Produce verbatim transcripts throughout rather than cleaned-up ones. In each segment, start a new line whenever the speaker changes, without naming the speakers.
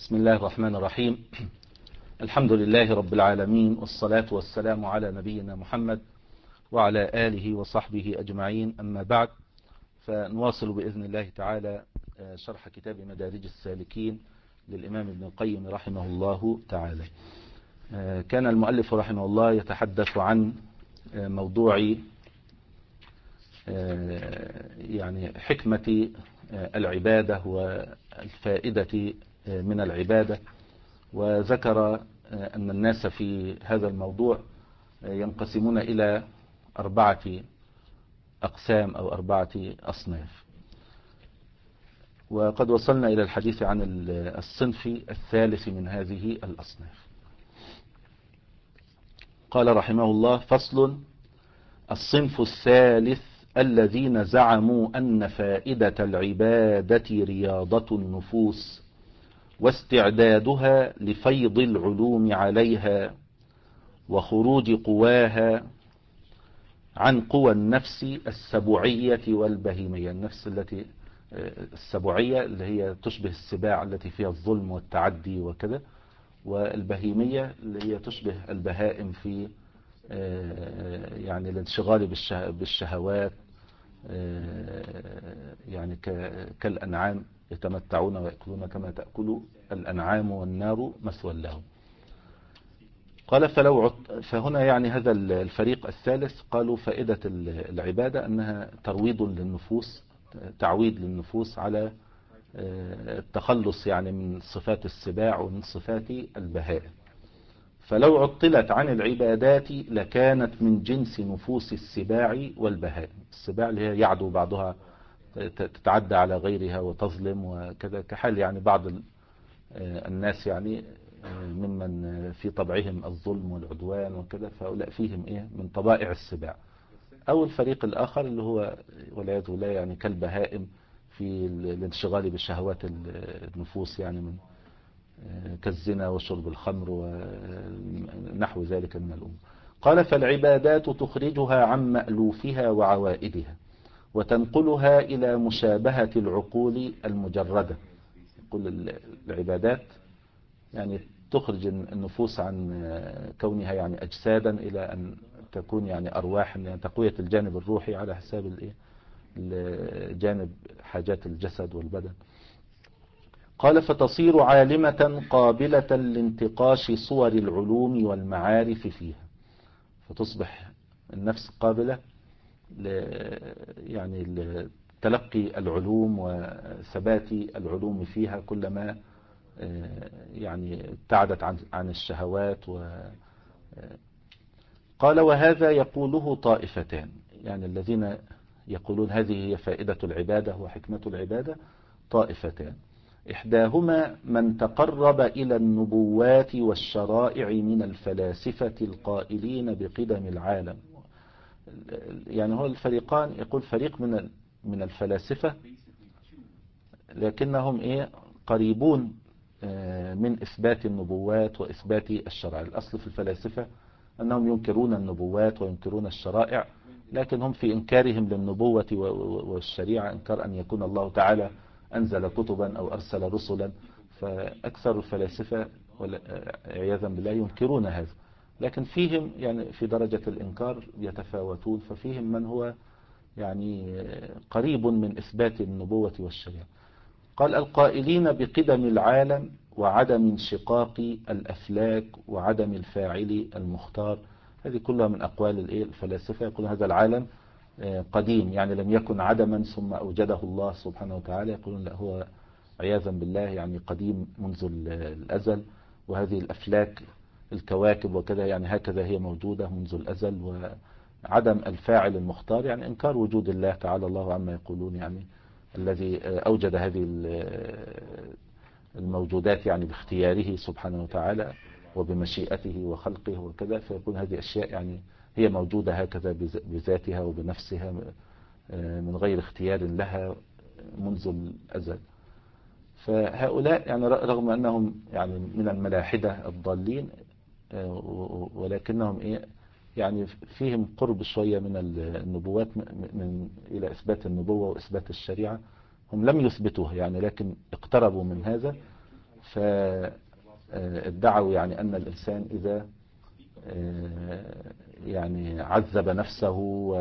بسم الله الرحمن الرحيم. الحمد لله رب العالمين، والصلاة والسلام على نبينا محمد وعلى آله وصحبه أجمعين، أما بعد، فنواصل بإذن الله تعالى شرح كتاب مدارج السالكين للإمام ابن القيم رحمه الله تعالى. كان المؤلف رحمه الله يتحدث عن موضوع يعني حكمة العبادة والفائدة من العبادة، وذكر أن الناس في هذا الموضوع ينقسمون إلى أربعة أقسام أو أربعة أصناف. وقد وصلنا إلى الحديث عن الصنف الثالث من هذه الأصناف. قال رحمه الله: فصل: الصنف الثالث الذين زعموا أن فائدة العبادة رياضة النفوس واستعدادها لفيض العلوم عليها وخروج قواها عن قوى النفس السبوعية والبهيمية. النفس التي السبوعية اللي هي تشبه السباع التي فيها الظلم والتعدي وكذا، والبهيمية اللي هي تشبه البهائم في يعني الانشغال بالشهوات، يعني كالأنعام يتمتعون ويأكلون كما تأكل الأنعام والنار مثوى لهم. قال: فلو فهنا يعني هذا الفريق الثالث قالوا فائدة العبادة أنها ترويض للنفوس، تعويد للنفوس على التخلص يعني من صفات السباع ومن صفات البهائم. فلو عطلت عن العبادات لكانت من جنس نفوس السباع والبهائم. السباع اللي هي يعدو بعضها، تتعدى على غيرها وتظلم وكذا، كحال يعني بعض الناس يعني ممن في طبعهم الظلم والعدوان وكذا، فهؤلاء فيهم ايه من طبائع السباع. او الفريق الاخر اللي هو والعياذ بالله يعني كالبهائم في الانشغال بشهوات النفوس، يعني من كالزنا وشرب الخمر ونحو ذلك من الأمور. قال: فالعبادات تخرجها عن مألوفها وعوائدها وتنقلها إلى مشابهة العقول المجردة. يقول العبادات يعني تخرج النفوس عن كونها يعني أجسادا إلى أن تكون يعني أرواح، يعني تقوية الجانب الروحي على حساب الإيه الجانب حاجات الجسد والبدن. قال: فتصير عالمة قابلة لانتقاش صور العلوم والمعارف فيها. فتصبح النفس قابلة يعني لتلقي العلوم وثبات العلوم فيها كلما يعني ابتعدت عن عن الشهوات. و قال: وهذا يقوله طائفتان، يعني الذين يقولون هذه هي فائدة العبادة وحكمة العبادة طائفتان. إحداهما من تقرب إلى النبوات والشرائع من الفلاسفة القائلين بقدم العالم. يعني هو الفريقان، يقول فريق من من الفلاسفة لكنهم إيه قريبون من إثبات النبوات وإثبات الشرائع. الأصل في الفلاسفة أنهم ينكرون النبوات وينكرون الشرائع، لكن هم في إنكارهم للنبوة والشريعة إنكار أن يكون الله تعالى أنزل كتبا أو أرسل رسلا. فأكثر الفلاسفة عياذا بالله ينكرون هذا، لكن فيهم يعني في درجة الإنكار يتفاوتون. ففيهم من هو يعني قريب من إثبات النبوة والشريعة. قال: القائلين بقدم العالم وعدم انشقاق الأفلاك وعدم الفاعل المختار. هذه كلها من أقوال الفلاسفة. يقول هذا العالم قديم، يعني لم يكن عدما ثم أوجده الله سبحانه وتعالى. يقولون لا، هو عياذا بالله يعني قديم منذ الأزل، وهذه الأفلاك الكواكب وكذا يعني هكذا هي موجودة منذ الأزل. وعدم الفاعل المختار يعني إنكار وجود الله تعالى الله عما يقولون، يعني الذي أوجد هذه الموجودات يعني باختياره سبحانه وتعالى وبمشيئته وخلقه وكذا. فيكون هذه أشياء يعني هي موجودة هكذا بذاتها وبنفسها من غير اختيار لها منذ الأزل. فهؤلاء يعني رغم أنهم يعني من الملاحدة الضالين، ولكنهم إيه يعني فيهم قرب شوية من النبوات من إلى إثبات النبوة وإثبات الشريعة. هم لم يثبتوها يعني، لكن اقتربوا من هذا. فادعوا يعني أن الإنسان إذا يعني عذب نفسه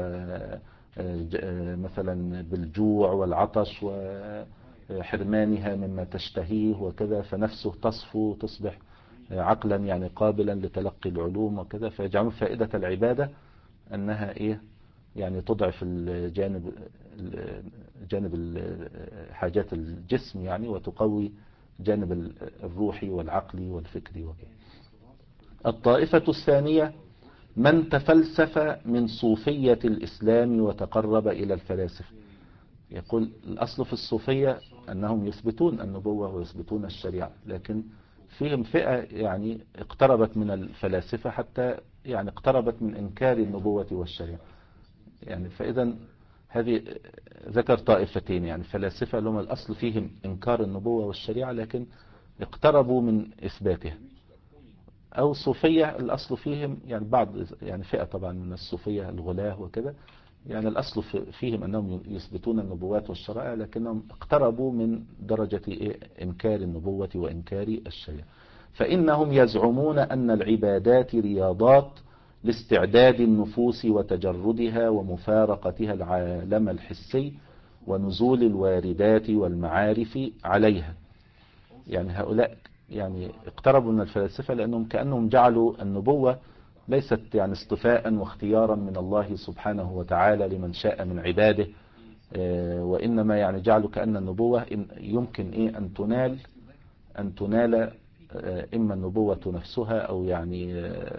مثلا بالجوع والعطش وحرمانها مما تشتهيه وكذا، فنفسه تصفو تصبح عقلا يعني قابلا لتلقي العلوم وكذا. فيجعلون فائدة العبادة أنها إيه يعني تضعف الجانب جانب حاجات الجسم يعني، وتقوي جانب الروحي والعقلي والفكري وكذا. الطائفة الثانية من تفلسف من صوفية الإسلام وتقرب إلى الفلاسفة. يقول الأصل في الصوفية أنهم يثبتون النبوة ويثبتون الشريعة، لكن فيهم فئة يعني اقتربت من الفلاسفة حتى يعني اقتربت من إنكار النبوة والشريعة يعني. فإذا هذه ذكر طائفتين يعني فلاسفة لهم الأصل فيهم إنكار النبوة والشريعة لكن اقتربوا من إثباتها، أو صوفية الأصل فيهم يعني بعض يعني فئة طبعا من الصوفية الغلاة وكذا، يعني الأصل فيهم أنهم يثبتون النبوات والشرائع لكنهم اقتربوا من درجة إنكار النبوة وإنكار الشريعة. فإنهم يزعمون أن العبادات رياضات لاستعداد النفوس وتجردها ومفارقتها العالم الحسي ونزول الواردات والمعارف عليها. يعني هؤلاء يعني اقتربوا من الفلاسفة لأنهم كأنهم جعلوا النبوة ليست يعني اصطفاء واختيارا من الله سبحانه وتعالى لمن شاء من عباده، وإنما يعني جعلوا كأن النبوة يمكن إيه أن تنال أن تنال إما النبوة نفسها أو يعني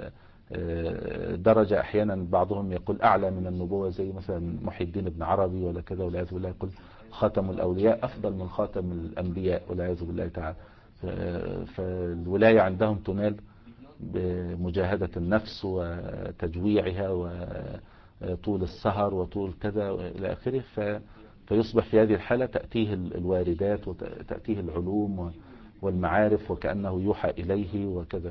درجة أحيانا بعضهم يقول أعلى من النبوة، زي مثلا محي الدين ابن عربي ولا كذا والعياذ بالله يقول خاتم الأولياء أفضل من خاتم الأنبياء والعياذ بالله تعالى. فالولاية عندهم تنال بمجاهدة النفس وتجويعها وطول السهر وطول كذا إلى آخره. فيصبح في هذه الحالة تأتيه الواردات وتأتيه العلوم والمعارف وكأنه يوحى إليه وكذا.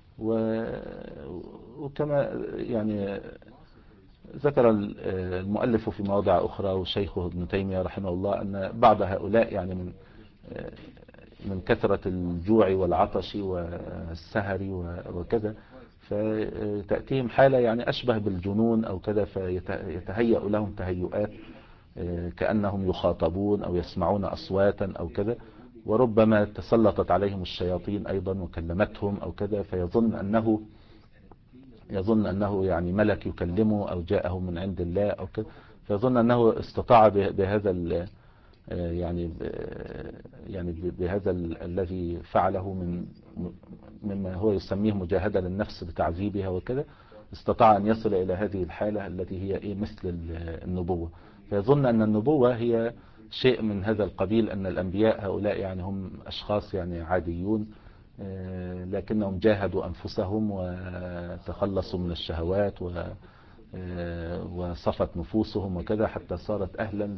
وكما يعني ذكر المؤلف في مواضع أخرى وشيخه ابن تيمية رحمه الله أن بعض هؤلاء يعني من من كثرة الجوع والعطش والسهر وكذا فتأتيهم حالة يعني أشبه بالجنون أو كذا، فيتهيأ لهم تهيؤات كأنهم يخاطبون أو يسمعون أصواتا أو كذا، وربما تسلطت عليهم الشياطين أيضا وكلمتهم أو كذا، فيظن أنه يظن أنه يعني ملك يكلمه أو جاءه من عند الله أو كذا، فيظن أنه استطاع بهذا يعني يعني بهذا الذي فعله من مما هو يسميه مجاهدة للنفس بتعذيبها وكذا، استطاع أن يصل إلى هذه الحالة التي هي إيه مثل النبوة. فيظن أن النبوة هي شيء من هذا القبيل، أن الأنبياء هؤلاء يعني هم أشخاص يعني عاديون لكنهم جاهدوا أنفسهم وتخلصوا من الشهوات وصفت نفوسهم وكذا حتى صارت أهلا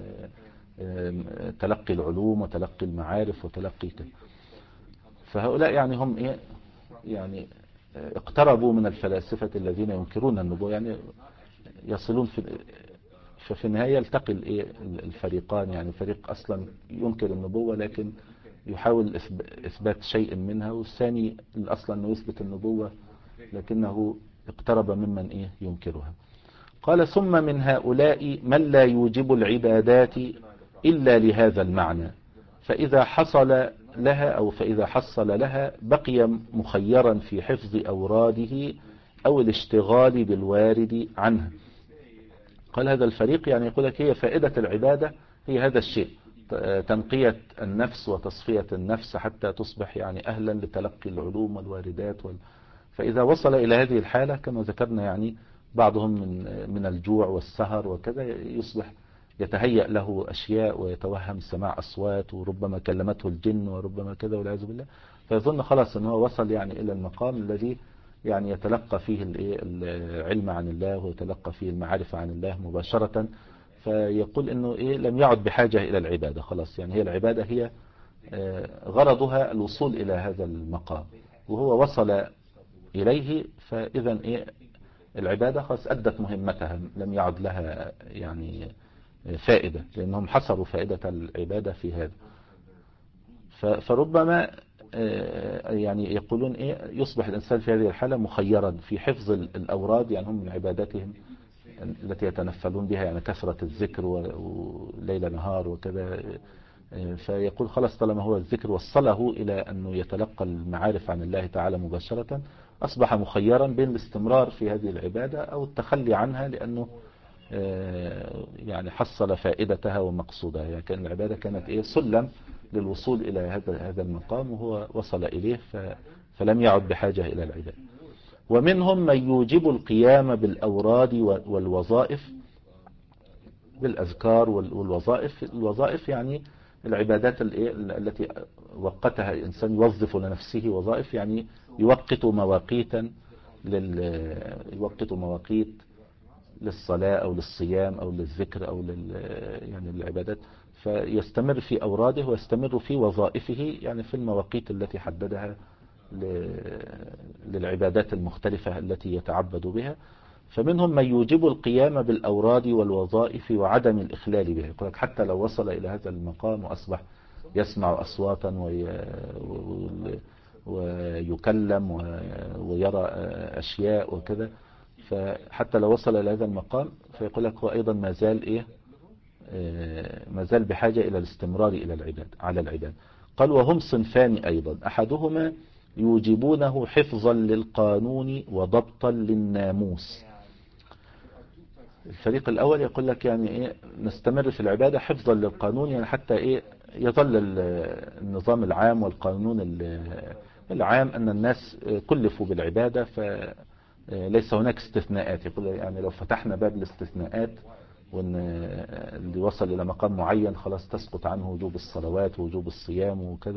لتلقي العلوم وتلقي المعارف وتلقي كذا. فهؤلاء يعني هم إيه يعني اقتربوا من الفلاسفة الذين ينكرون النبوة، يعني يصلون في ففي النهاية يلتقي الفريقان، يعني فريق أصلا ينكر النبوة لكن يحاول إثبات شيء منها، والثاني الأصل أنه يثبت النبوة لكنه اقترب ممن إيه ينكرها. قال ثم من هؤلاء من لا يوجب العبادات إلا لهذا المعنى، فإذا حصل لها أو فإذا حصل لها بقي مخيرا في حفظ أوراده أو الاشتغال بالوارد عنها. قال هذا الفريق يعني يقول لك هي فائدة العبادة هي هذا الشيء، تنقية النفس وتصفية النفس حتى تصبح يعني أهلا لتلقي العلوم والواردات وال... فإذا وصل إلى هذه الحالة كما ذكرنا يعني بعضهم من من الجوع والسهر وكذا يصبح يتهيأ له أشياء ويتوهم سماع أصوات وربما كلمته الجن وربما كذا والعياذ بالله، فيظن خلاص أنه وصل يعني إلى المقام الذي يعني يتلقى فيه العلم عن الله ويتلقى فيه المعرفة عن الله مباشرة، فيقول انه ايه لم يعد بحاجة الى العبادة خلاص، يعني هي العبادة هي غرضها الوصول الى هذا المقام وهو وصل اليه، فاذا ايه العبادة خلاص ادت مهمتها لم يعد لها يعني فائدة، لانهم حصروا فائدة العبادة في هذا. فربما يعني يقولون إيه يصبح الإنسان في هذه الحالة مخيرا في حفظ الأوراد، يعني هم من عباداتهم التي يتنفلون بها يعني كثرة الذكر وليل نهار وكذا. فيقول خلاص طالما هو الذكر وصله إلى أنه يتلقى المعارف عن الله تعالى مباشرة، أصبح مخيرا بين الاستمرار في هذه العبادة أو التخلي عنها، لأنه يعني حصل فائدتها ومقصودها. يعني كان العبادة كانت إيه سلم للوصول إلى هذا هذا المقام، وهو وصل إليه فلم يعد بحاجة إلى العبادة. ومنهم من يوجب القيام بالأوراد والوظائف، بالأذكار والوظائف. الوظائف يعني العبادات التي وقتها الإنسان يوظف لنفسه وظائف، يعني يوقت مواقيتا لل يوقت مواقيت للصلاة أو للصيام أو للذكر أو لل يعني العبادات، فيستمر في أوراده ويستمر في وظائفه يعني في المواقيت التي حددها للعبادات المختلفة التي يتعبد بها. فمنهم من يوجب القيام بالأوراد والوظائف وعدم الإخلال بها. يقول لك حتى لو وصل إلى هذا المقام وأصبح يسمع أصواتا وي... ويكلم ويرى أشياء وكذا، فحتى لو وصل إلى هذا المقام فيقول لك هو أيضا ما زال إيه ما زال بحاجة إلى الاستمرار إلى العباد على العباد. قال وهم صنفان أيضا، أحدهما يوجبونه حفظا للقانون وضبطا للناموس. الفريق الأول يقول لك يعني إيه نستمر في العبادة حفظا للقانون، يعني حتى إيه يظل النظام العام والقانون العام أن الناس كلفوا بالعبادة فليس هناك استثناءات. يقول يعني لو فتحنا باب الاستثناءات وأن اللي وصل إلى مقام معين خلاص تسقط عنه وجوب الصلوات ووجوب الصيام وكذا،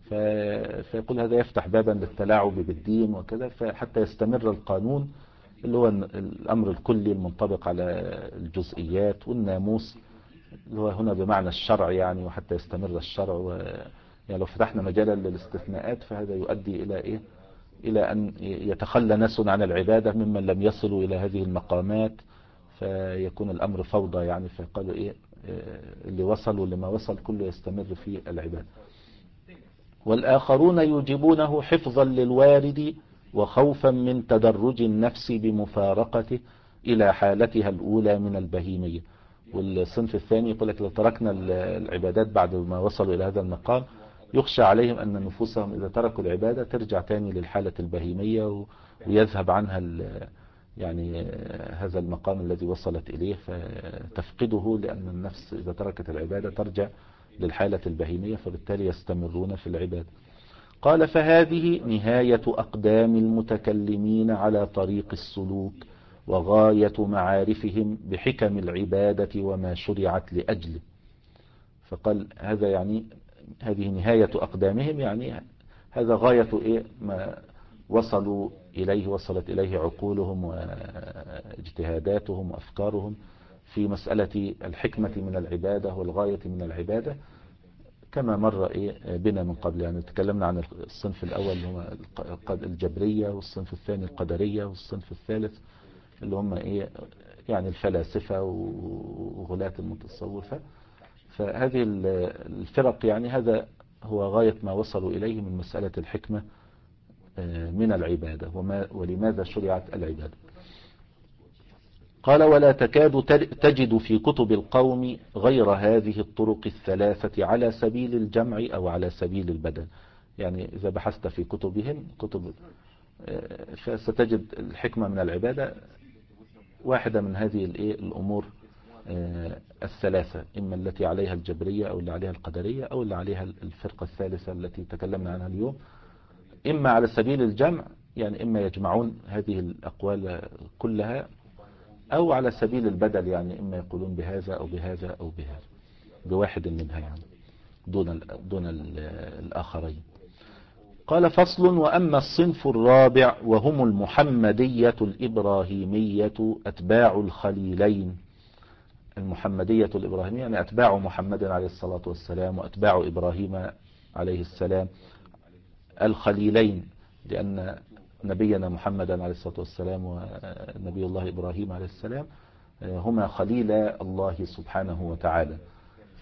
فيقول هذا يفتح بابا للتلاعب بالدين وكذا. فحتى يستمر القانون اللي هو الأمر الكلي المنطبق على الجزئيات، والناموس اللي هو هنا بمعنى الشرع يعني، وحتى يستمر الشرع و... يعني لو فتحنا مجالا للاستثناءات فهذا يؤدي إلى إيه إلى أن يتخلى ناس عن العبادة ممن لم يصلوا إلى هذه المقامات، فيكون الأمر فوضى يعني. فقالوا إيه اللي وصل واللي ما وصل كله يستمر في العبادة. والآخرون يوجبونه حفظا للوارد وخوفا من تدرج النفس بمفارقته إلى حالتها الأولى من البهيمية. والصنف الثاني يقول لك لو تركنا العبادات بعد ما وصلوا إلى هذا المقام يخشى عليهم أن نفوسهم إذا تركوا العبادة ترجع تاني للحالة البهيمية ويذهب عنها يعني هذا المقام الذي وصلت إليه فتفقده، لأن النفس إذا تركت العبادة ترجع للحالة البهيمية، فبالتالي يستمرون في العبادة. قال فهذه نهاية أقدام المتكلمين على طريق السلوك وغاية معارفهم بحكم العبادة وما شرعت لأجله. فقال هذا يعني هذه نهاية أقدامهم، يعني هذا غاية إيه ما وصلوا إليه وصلت إليه عقولهم واجتهاداتهم وأفكارهم في مسألة الحكمة من العبادة والغاية من العبادة، كما مر إيه بنا من قبل. يعني تكلمنا عن الصنف الأول اللي هم الجبرية، والصنف الثاني القدرية، والصنف الثالث اللي هم إيه يعني الفلاسفة وغلاة المتصوفة. فهذه الفرق يعني هذا هو غاية ما وصلوا إليه من مسألة الحكمة من العبادة وما ولماذا شرعت العبادة. قال ولا تكاد تجد في كتب القوم غير هذه الطرق الثلاثة على سبيل الجمع أو على سبيل البدل. يعني إذا بحثت في كتبهم كتب فستجد الحكمة من العبادة واحدة من هذه الأمور الثلاثة، إما التي عليها الجبرية أو اللي عليها القدرية أو اللي عليها الفرقة الثالثة التي تكلمنا عنها اليوم. إما على سبيل الجمع يعني إما يجمعون هذه الأقوال كلها، أو على سبيل البدل يعني إما يقولون بهذا أو بهذا أو بهذا بواحد منها يعني دون دون الآخرين. قال فصل وأما الصنف الرابع وهم المحمدية الإبراهيمية أتباع الخليلين. المحمدية الإبراهيمية يعني أتباع محمد عليه الصلاة والسلام وأتباع إبراهيم عليه السلام الخليلين، لأن نبينا محمدا عليه الصلاة والسلام ونبي الله إبراهيم عليه السلام هما خليل الله سبحانه وتعالى.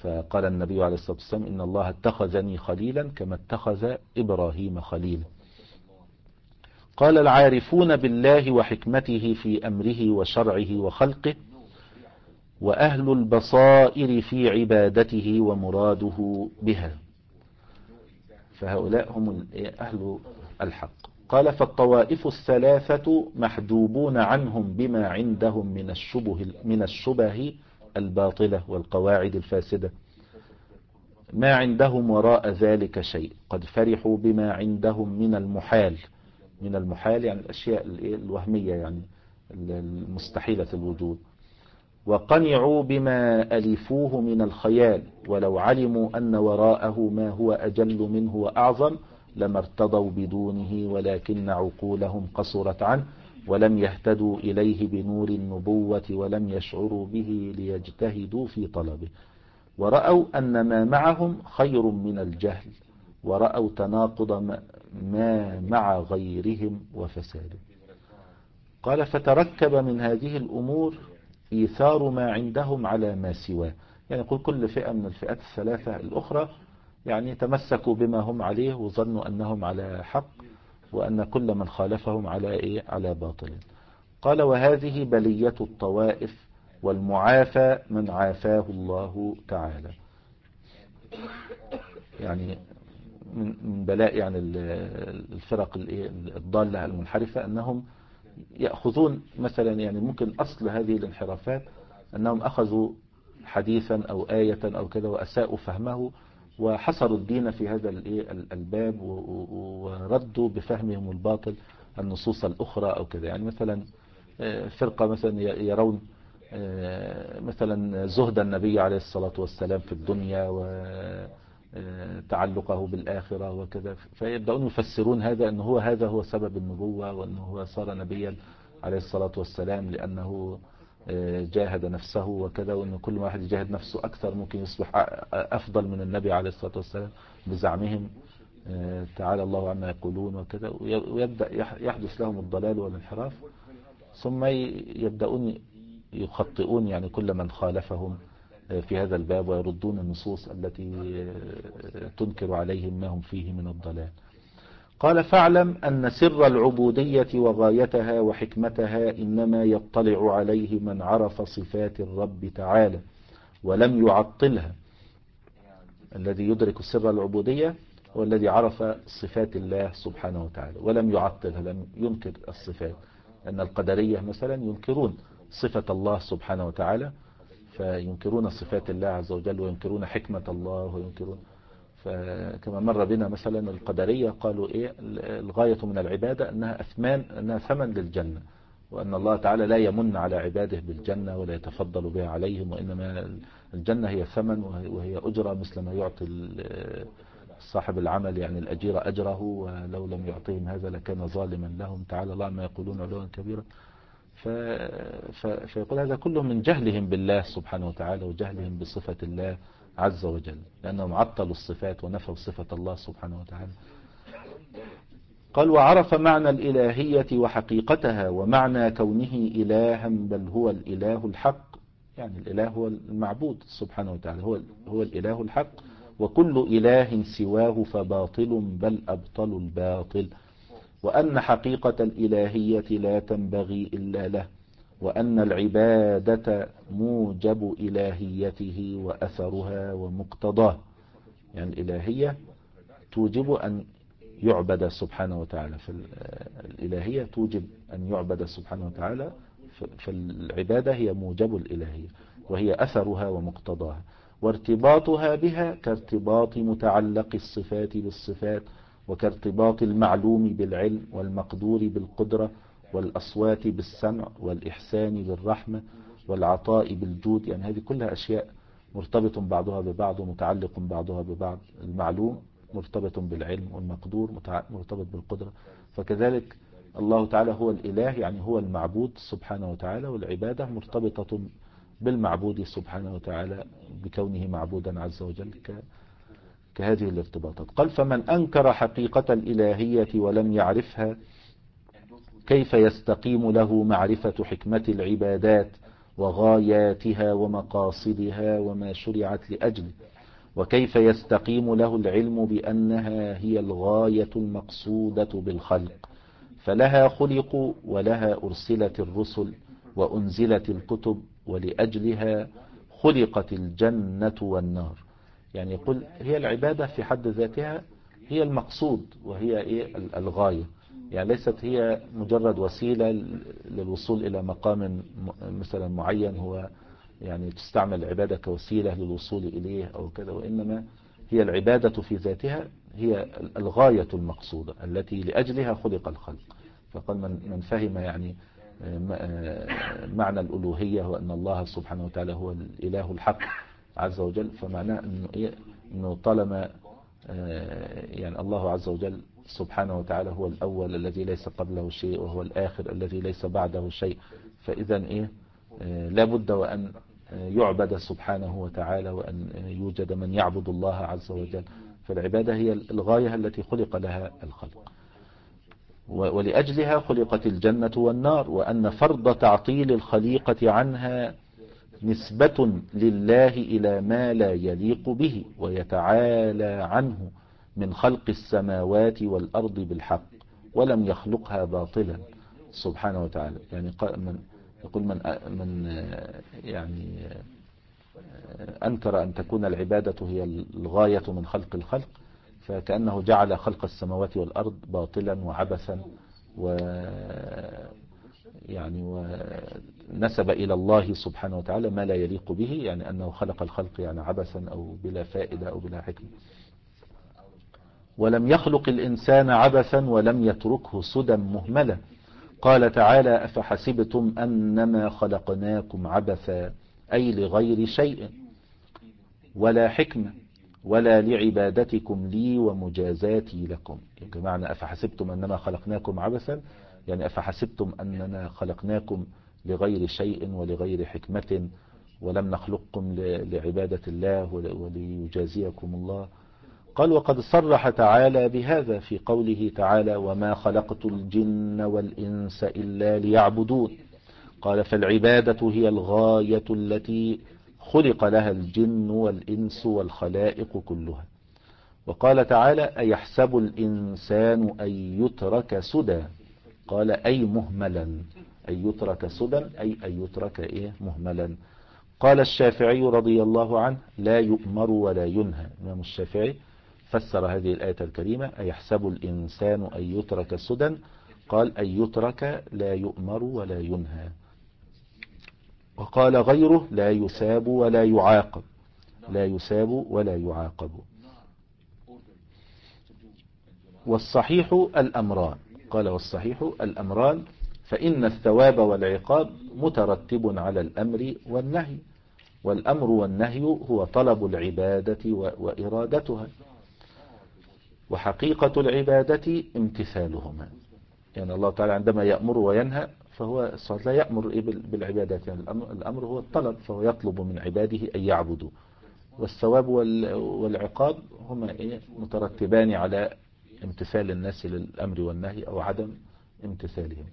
فقال النبي عليه الصلاة والسلام إن الله اتخذني خليلا كما اتخذ إبراهيم خليلا. قال العارفون بالله وحكمته في أمره وشرعه وخلقه وأهل البصائر في عبادته ومراده بها، فهؤلاء هم أهل الحق. قال فالطوائف الثلاثة محجوبون عنهم بما عندهم من الشبه من الشبه الباطلة والقواعد الفاسدة، ما عندهم وراء ذلك شيء، قد فرحوا بما عندهم من المحال، من المحال يعني الأشياء الوهمية يعني المستحيلة الوجود، وقنعوا بما ألفوه من الخيال، ولو علموا أن وراءه ما هو أجل منه وأعظم لما ارتضوا بدونه، ولكن عقولهم قصرت عنه ولم يهتدوا إليه بنور النبوة ولم يشعروا به ليجتهدوا في طلبه، ورأوا أن ما معهم خير من الجهل، ورأوا تناقض ما مع غيرهم وفساده. قال فتركب من هذه الأمور إيثار ما عندهم على ما سواه، يعني يقول كل فئة من الفئات الثلاثة الأخرى يعني تمسكوا بما هم عليه وظنوا أنهم على حق، وأن كل من خالفهم على إيه على باطل. قال وهذه بلية الطوائف، والمعافى من عافاه الله تعالى. يعني من بلاء يعني الفرق الضالة المنحرفة أنهم يأخذون مثلا، يعني ممكن أصل هذه الانحرافات أنهم أخذوا حديثا أو آية أو كذا وأساءوا فهمه وحصروا الدين في هذا الباب وردوا بفهمهم الباطل النصوص الأخرى أو كذا. يعني مثلا فرقة مثلا يرون مثلا زهد النبي عليه الصلاة والسلام في الدنيا وتعلقه بالآخرة وكذا، فيبدأون يفسرون هذا أنه هو هذا هو سبب النبوة، وأنه هو صار نبيا عليه الصلاة والسلام لأنه جاهد نفسه وكذا، وأن كل واحد يجاهد نفسه أكثر ممكن يصبح أفضل من النبي عليه الصلاة والسلام بزعمهم، تعالى الله عما يقولون وكذا، ويبدأ يحدث لهم الضلال والانحراف، ثم يبدأون يخطئون يعني كل من خالفهم في هذا الباب، ويردون النصوص التي تنكر عليهم ما هم فيه من الضلال. قال فاعلم أن سر العبودية وغايتها وحكمتها إنما يطلع عليه من عرف صفات الرب تعالى ولم يعطلها. الذي يدرك سر العبودية هو الذي عرف صفات الله سبحانه وتعالى ولم يعطلها، لم ينكر الصفات، أن القدرية مثلا ينكرون صفة الله سبحانه وتعالى، فينكرون صفات الله عز وجل وينكرون حكمة الله وينكرون. فكما مر بنا مثلا القدرية قالوا إيه الغاية من العبادة أنها أثمان، أنها ثمن للجنة، وأن الله تعالى لا يمن على عباده بالجنة ولا يتفضل بها عليهم، وإنما الجنة هي ثمن وهي أجرة مثل ما يعطي صاحب العمل يعني الأجير أجره، ولو لم يعطيهم هذا لكان ظالما لهم، تعالى الله ما يقولون علوا كبيرا. ف... ف... فيقول هذا كله من جهلهم بالله سبحانه وتعالى وجهلهم بصفة الله عز وجل، لأنهم عطلوا الصفات ونفوا صفة الله سبحانه وتعالى. قال وعرف معنى الإلهية وحقيقتها ومعنى كونه إلها بل هو الإله الحق، يعني الإله هو المعبود سبحانه وتعالى، هو هو الإله الحق، وكل إله سواه فباطل بل أبطل الباطل، وأن حقيقة الإلهية لا تنبغي إلا له، وأن العبادة موجب إلهيته وأثرها ومقتضاه، يعني الإلهية توجب أن يعبد سبحانه وتعالى، فالإلهية توجب أن يعبد سبحانه وتعالى، فالعبادة هي موجب الإلهية وهي أثرها ومقتضاها، وارتباطها بها كارتباط متعلق الصفات بالصفات، وكارتباط المعلوم بالعلم والمقدور بالقدرة والأصوات بالسمع والإحسان بالرحمة والعطاء بالجود، يعني هذه كلها أشياء مرتبط بعضها ببعض ومتعلق بعضها ببعض، المعلوم مرتبط بالعلم والمقدور مرتبط بالقدرة، فكذلك الله تعالى هو الإله يعني هو المعبود سبحانه وتعالى، والعبادة مرتبطة بالمعبود سبحانه وتعالى بكونه معبودا عز وجل كهذه الارتباطات. قال فمن أنكر حقيقة الإلهية ولم يعرفها كيف يستقيم له معرفة حكمة العبادات وغاياتها ومقاصدها وما شرعت لأجله، وكيف يستقيم له العلم بأنها هي الغاية المقصودة بالخلق، فلها خلقوا ولها أرسلت الرسل وأنزلت الكتب، ولأجلها خلقت الجنة والنار. يعني يقول هي العبادة في حد ذاتها هي المقصود، وهي إيه الغاية، يعني ليست هي مجرد وسيلة للوصول إلى مقام مثلا معين، هو يعني تستعمل العبادة كوسيلة للوصول إليه أو كذا، وإنما هي العبادة في ذاتها هي الغاية المقصودة التي لأجلها خلق الخلق. فقال من من فهم يعني معنى الألوهية وأن الله سبحانه وتعالى هو الإله الحق عز وجل، فمعناه أنه, إيه أنه طالما يعني الله عز وجل سبحانه وتعالى هو الأول الذي ليس قبله شيء، وهو الآخر الذي ليس بعده شيء، فإذا إيه لابد وأن يعبد سبحانه وتعالى، وأن يوجد من يعبد الله عز وجل. فالعبادة هي الغاية التي خلق لها الخلق، ولأجلها خلقت الجنة والنار، وأن فرض تعطيل الخليقة عنها نسبة لله إلى ما لا يليق به ويتعالى عنه من خلق السماوات والأرض بالحق، ولم يخلقها باطلا سبحانه وتعالى. يعني من يقول من من يعني أنكر أن تكون العبادة هي الغاية من خلق الخلق، فكأنه جعل خلق السماوات والأرض باطلا وعبثا، و يعني ونسب إلى الله سبحانه وتعالى ما لا يليق به، يعني أنه خلق الخلق يعني عبثا أو بلا فائدة أو بلا حكمة. ولم يخلق الإنسان عبثا ولم يتركه سدى مهملا. قال تعالى أفحسبتم أنما خلقناكم عبثا أي لغير شيء ولا حكمة ولا لعبادتكم لي ومجازاتي لكم. بمعنى أفحسبتم أنما خلقناكم عبثا، يعني أفحسبتم أننا خلقناكم لغير شيء ولغير حكمة، ولم نخلقكم لعبادة الله وليجازيكم الله. قال وقد صرح تعالى بهذا في قوله تعالى وما خلقت الجن والإنس إلا ليعبدون. قال فالعبادة هي الغاية التي خلق لها الجن والإنس والخلائق كلها. وقال تعالى أيحسب الإنسان أن يترك سدى، قال أي مهملا، أن يترك سدى أي أن يترك إيه مهملا. قال الشافعي رضي الله عنه لا يؤمر ولا ينهى. الإمام الشافعي فسر هذه الآية الكريمة أيحسب الإنسان أن يترك سدى، قال أن يترك لا يؤمر ولا ينهى. وقال غيره لا يساب ولا يعاقب، لا يساب ولا يعاقب. والصحيح الأمران، قال والصحيح الأمران، فإن الثواب والعقاب مترتب على الأمر والنهي، والأمر والنهي هو طلب العبادة وإرادتها، وحقيقة العبادة امتثالهما. يعني الله تعالى عندما يأمر وينهى فهو لا يأمر بالعبادات، يعني الأمر هو الطلب، فهو يطلب من عباده أن يعبدوا، والثواب والعقاب هما مترتبان على امتثال الناس للأمر والنهي أو عدم امتثالهم.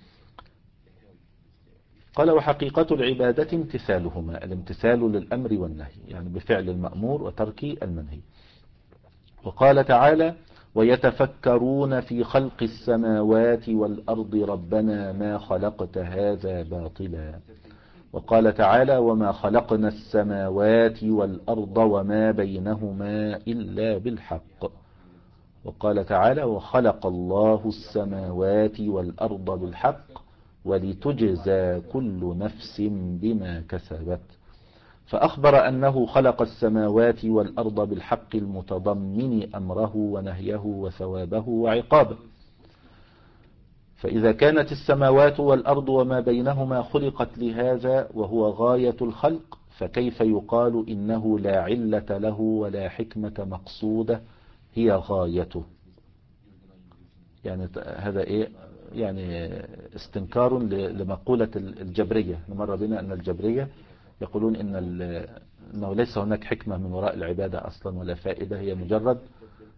قال وحقيقة العبادة امتثالهما، الامتثال للأمر والنهي، يعني بفعل المأمور وترك المنهي. وقال تعالى ويتفكرون في خلق السماوات والأرض ربنا ما خلقت هذا باطلا. وقال تعالى وما خلقنا السماوات والأرض وما بينهما إلا بالحق. وقال تعالى وخلق الله السماوات والأرض بالحق ولتجزى كل نفس بما كسبت. فأخبر أنه خلق السماوات والأرض بالحق المتضمن أمره ونهيه وثوابه وعقابه. فإذا كانت السماوات والأرض وما بينهما خلقت لهذا وهو غاية الخلق، فكيف يقال إنه لا علة له ولا حكمة مقصودة هي غايته؟ يعني هذا إيه؟ يعني استنكار لمقولة الجبرية. مر بنا أن الجبرية يقولون إن أنه ليس هناك حكمة من وراء العبادة أصلا ولا فائدة، هي مجرد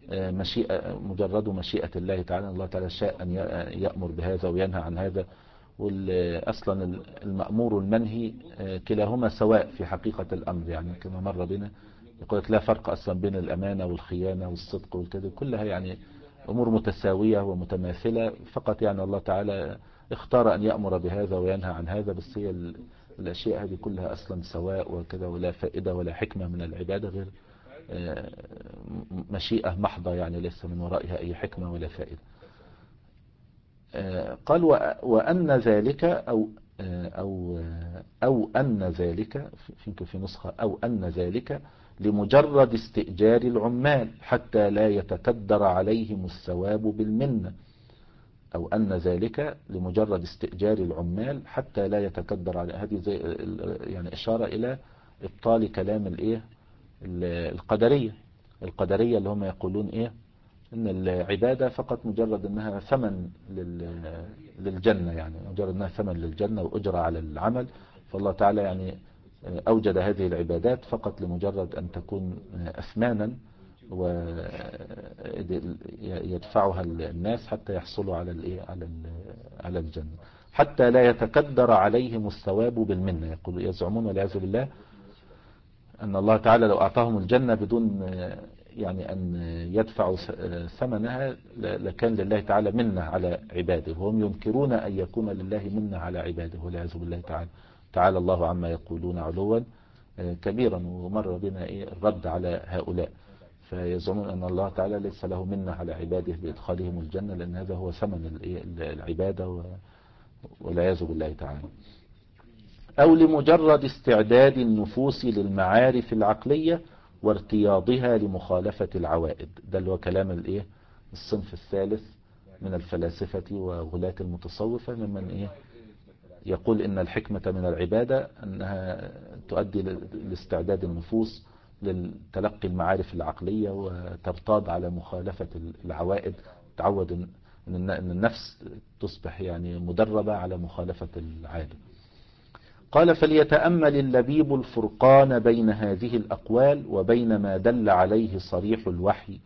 مشيئة، مجرد مشيئة الله تعالى. الله تعالى شاء أن يأمر بهذا وينهى عن هذا، وأصلا المأمور والمنهي كلاهما سواء في حقيقة الأمر، يعني كما مر بنا يقول لك لا فرق أصلا بين الأمانة والخيانة والصدق والكذب، كلها يعني أمور متساوية ومتماثلة، فقط يعني الله تعالى اختار أن يأمر بهذا وينهى عن هذا، بس هي الأشياء هذه كلها أصلا سواء وكذا، ولا فائدة ولا حكمة من العبادة غير مشيئة محضة، يعني ليس من ورائها أي حكمة ولا فائدة. قال وأن ذلك أو أو أو أن ذلك في في نسخة أو أن ذلك لمجرد استئجار العمال حتى لا يتكدر عليهم الثواب بالمنة، أو أن ذلك لمجرد استئجار العمال حتى لا يتكدر على هذه زي يعني إشارة إلى إبطال كلام الإيه القدرية القدرية اللي هم يقولون إيه إن العبادة فقط مجرد أنها ثمن للجنة، يعني مجرد أنها ثمن للجنة وأجرى على العمل، فالله تعالى يعني أوجد هذه العبادات فقط لمجرد أن تكون أثمانا ويدفعها الناس حتى يحصلوا على الإيه على على الجنة، حتى لا يتكدر عليهم الثواب بالمنة. يقول يزعمون والعياذ بالله أن الله تعالى لو أعطاهم الجنة بدون يعني أن يدفعوا ثمنها لكان لله تعالى منة على عباده، وهم ينكرون أن يكون لله منة على عباده والعياذ بالله تعالى. تعالى الله عما يقولون علوا كبيرا، ومر بنا إيه الرد على هؤلاء، فيزعمون أن الله تعالى ليس له منة على عباده بإدخالهم الجنة، لأن هذا هو ثمن العبادة والعياذ بالله تعالى. أو لمجرد استعداد النفوس للمعارف العقلية وارتياضها لمخالفة العوائد. ده اللي هو كلام الايه الصنف الثالث من الفلاسفة وغلاة المتصوفة، ممن ايه يقول ان الحكمة من العبادة انها تؤدي لاستعداد النفوس لتلقي المعارف العقلية وترتاض على مخالفة العوائد، تعود ان النفس تصبح يعني مدربة على مخالفة العادة. قال فليتأمل اللبيب الفرقان بين هذه الأقوال وبين ما دل عليه صريح الوحي،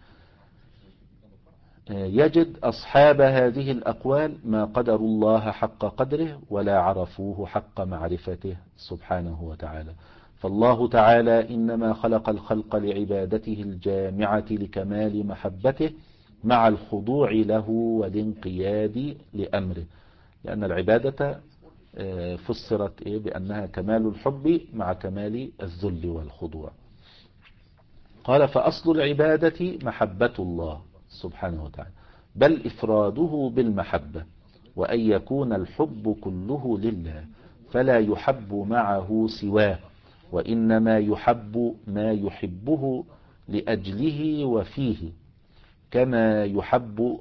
يجد أصحاب هذه الأقوال ما قدروا الله حق قدره ولا عرفوه حق معرفته سبحانه وتعالى. فالله تعالى إنما خلق الخلق لعبادته الجامعة لكمال محبته مع الخضوع له والانقياد لأمره، لأن العبادة فسرت إيه بأنها كمال الحب مع كمال الذل والخضوع. قال فأصل العبادة محبة الله سبحانه وتعالى، بل إفراده بالمحبة، وأن يكون الحب كله لله فلا يحب معه سواه، وإنما يحب ما يحبه لأجله وفيه، كما يحب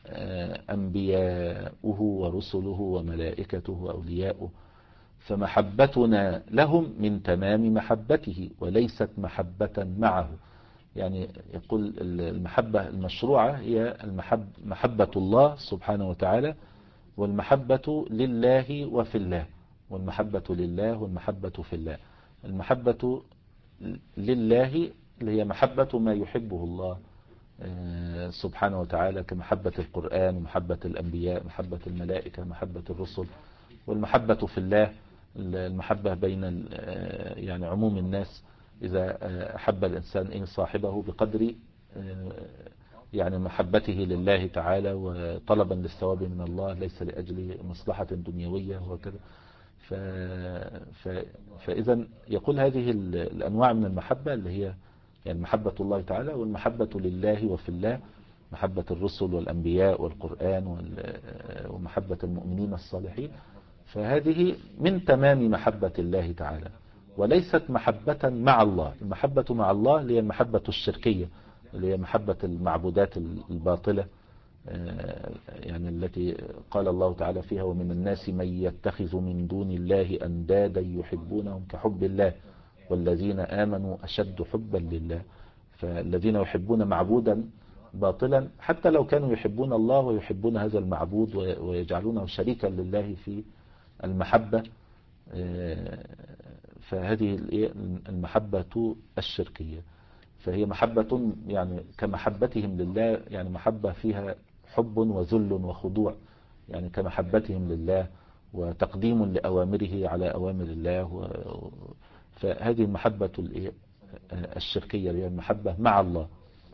أنبياؤه ورسله وملائكته وأولياؤه، فمحبتنا لهم من تمام محبته وليست محبة معه. يعني يقول المحبة المشروعة هي المحب محبة الله سبحانه وتعالى، والمحبة لله وفي الله، والمحبة لله والمحبة في الله. المحبة لله اللي هي محبة ما يحبه الله سبحانه وتعالى كمحبة القرآن ومحبة الأنبياء، محبة الملائكة، محبة الرسل. والمحبة في الله المحبة بين يعني عموم الناس، إذا أحب الإنسان إيه صاحبه بقدر يعني محبته لله تعالى وطلبا للثواب من الله ليس لأجل مصلحة دنيوية وكذا. ف... ف... فإذا يقول هذه الأنواع من المحبة اللي هي يعني محبة الله تعالى والمحبة لله وفي الله، محبة الرسل والأنبياء والقرآن ومحبة المؤمنين الصالحين، فهذه من تمام محبة الله تعالى وليست محبة مع الله. المحبة مع الله اللي هي المحبة الشركية اللي هي محبة المعبودات الباطلة، يعني التي قال الله تعالى فيها ومن الناس من يتخذ من دون الله أندادا يحبونهم كحب الله والذين آمنوا أشد حبا لله. فالذين يحبون معبودا باطلا حتى لو كانوا يحبون الله ويحبون هذا المعبود ويجعلونه شريكا لله في المحبة، فهذه المحبة الشركية فهي محبة يعني كمحبتهم لله، يعني محبة فيها حب وذل وخضوع، يعني كمحبتهم لله وتقديم لأوامره على أوامر الله. فهذه المحبة الشركية هي المحبة مع الله،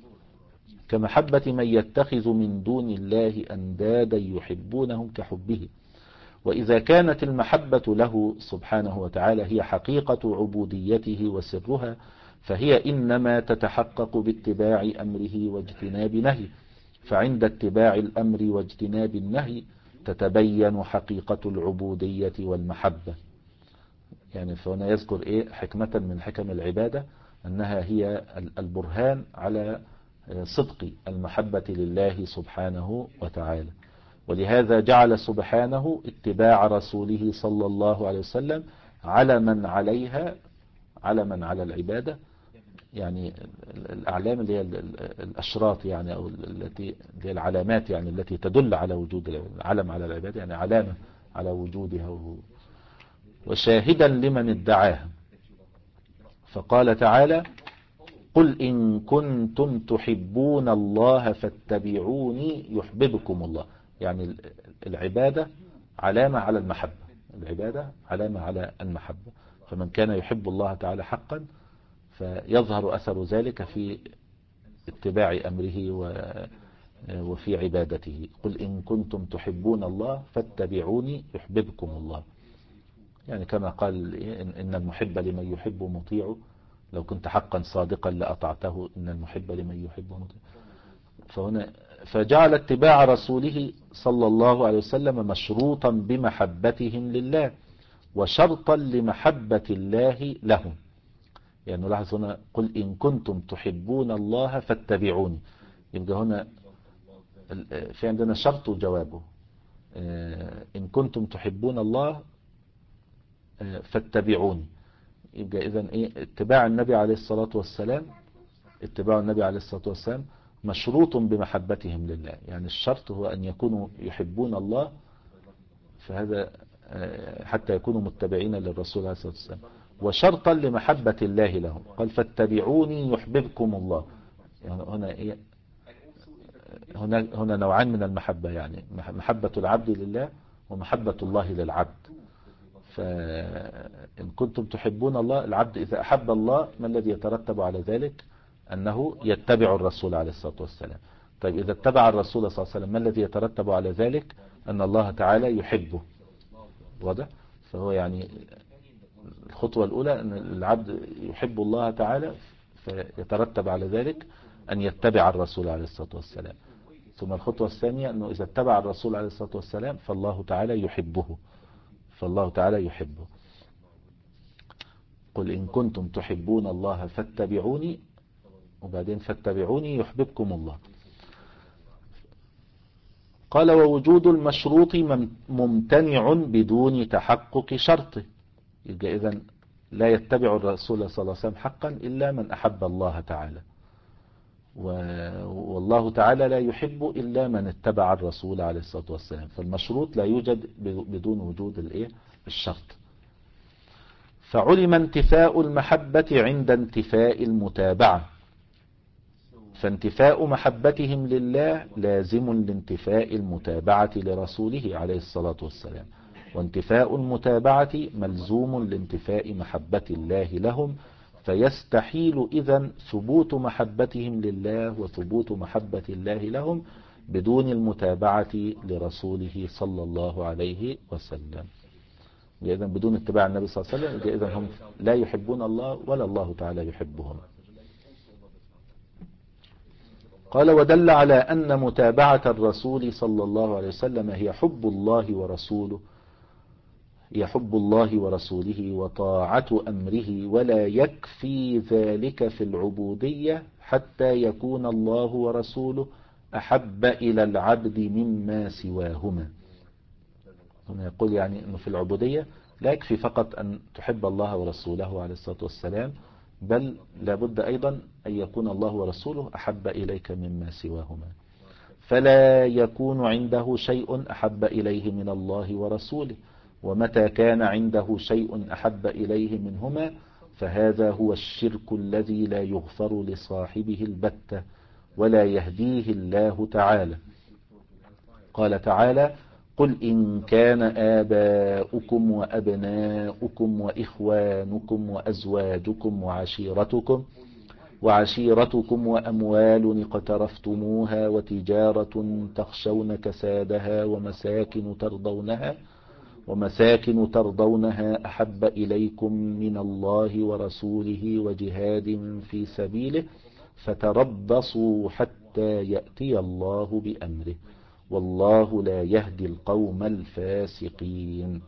كمحبة من يتخذ من دون الله أندادا يحبونهم كحبه. وإذا كانت المحبة له سبحانه وتعالى هي حقيقة عبوديته وسرها، فهي إنما تتحقق باتباع أمره واجتناب نهيه، فعند اتباع الأمر واجتناب النهي تتبين حقيقة العبودية والمحبة. يعني فهنا يذكر إيه حكمة من حكم العبادة، أنها هي البرهان على صدق المحبة لله سبحانه وتعالى. ولهذا جعل سبحانه اتباع رسوله صلى الله عليه وسلم علما عليها، علما على العبادة. يعني الأعلام اللي هي الأشراط يعني، أو التي هي العلامات يعني التي تدل على وجود العلم على العبادة، يعني علامة على وجودها، وشاهدا لمن ادعاها. فقال تعالى: قل إن كنتم تحبون الله فاتبعوني يحببكم الله. يعني العبادة علامة على المحبة، العبادة علامة على المحبة. فمن كان يحب الله تعالى حقا فيظهر أثر ذلك في اتباع أمره وفي عبادته. قل إن كنتم تحبون الله فاتبعوني يحببكم الله. يعني كما قال إن المحب لمن يحب مطيع، لو كنت حقا صادقا لأطعته، إن المحب لمن يحب مطيع. فهنا فجعل اتباع رسوله صلى الله عليه وسلم مشروطا بمحبتهم لله وشرطا لمحبة الله لهم. يعني نلاحظ هنا: قل إن كنتم تحبون الله فاتبعوني. يبقى هنا في عندنا شرط وجوابه. إن كنتم تحبون الله فاتبعوني. يبقى إذن إيه؟ اتباع النبي عليه الصلاة والسلام، اتباع النبي عليه الصلاة والسلام مشروط بمحبتهم لله. يعني الشرط هو أن يكونوا يحبون الله، فهذا حتى يكونوا متبعين للرسول عليه الصلاة والسلام، وشرطا لمحبة الله لهم. قال: فاتبعوني يحببكم الله. يعني هنا إيه؟ هنا هنا نوعان من المحبة، يعني محبة العبد لله ومحبة الله للعبد. فإن كنتم تحبون الله، العبد إذا أحب الله ما الذي يترتب على ذلك؟ أنه يتبع الرسول عليه الصلاة والسلام. طيب إذا اتبع الرسول صلى الله عليه وسلم ما الذي يترتب على ذلك؟ أن الله تعالى يحبه. واضح؟ فهو يعني الخطوة الأولى أن العبد يحب الله تعالى، فيترتب على ذلك أن يتبع الرسول عليه الصلاة والسلام. ثم الخطوة الثانية أنه إذا اتبع الرسول عليه الصلاة والسلام فالله تعالى يحبه، فالله تعالى يحبه. قل إن كنتم تحبون الله فاتبعوني، وبعدين فاتبعوني يحببكم الله. قال: ووجود المشروط ممتنع بدون تحقق شرطه. يبقى إذن لا يتبع الرسول صلى الله عليه وسلم حقا إلا من أحب الله تعالى، والله تعالى لا يحب إلا من اتبع الرسول عليه الصلاة والسلام. فالمشروط لا يوجد بدون وجود الايه الشرط. فعلم انتفاء المحبة عند انتفاء المتابعة، فانتفاء محبتهم لله لازم لانتفاء المتابعة لرسوله عليه الصلاة والسلام، وانتفاء المتابعة ملزوم لانتفاء محبة الله لهم. فيستحيل إذن ثبوت محبتهم لله وثبوت محبة الله لهم بدون المتابعة لرسوله صلى الله عليه وسلم. إذن بدون اتباع النبي صلى الله عليه وسلم إذن هم لا يحبون الله ولا الله تعالى يحبهم. قال: ودل على أن متابعة الرسول صلى الله عليه وسلم هي حب الله ورسوله، هي حب الله ورسوله وطاعة أمره، ولا يكفي ذلك في العبودية حتى يكون الله ورسوله أحب إلى العبد مما سواهما. هنا يقول يعني أنه في العبودية لا يكفي فقط أن تحب الله ورسوله عليه الصلاة والسلام، بل لابد أيضا أن يكون الله ورسوله أحب إليك مما سواهما. فلا يكون عنده شيء أحب إليه من الله ورسوله، ومتى كان عنده شيء أحب إليه منهما فهذا هو الشرك الذي لا يغفر لصاحبه البتة ولا يهديه الله تعالى. قال تعالى: قل إن كان آباؤكم وأبناؤكم وإخوانكم وأزواجكم وعشيرتكم وعشيرتكم وأموال اقترفتموها وتجارة تخشون كسادها ومساكن ترضونها ومساكن ترضونها أحب إليكم من الله ورسوله وجهاد في سبيله فتربصوا حتى يأتي الله بأمره والله لا يهدي القوم الفاسقين.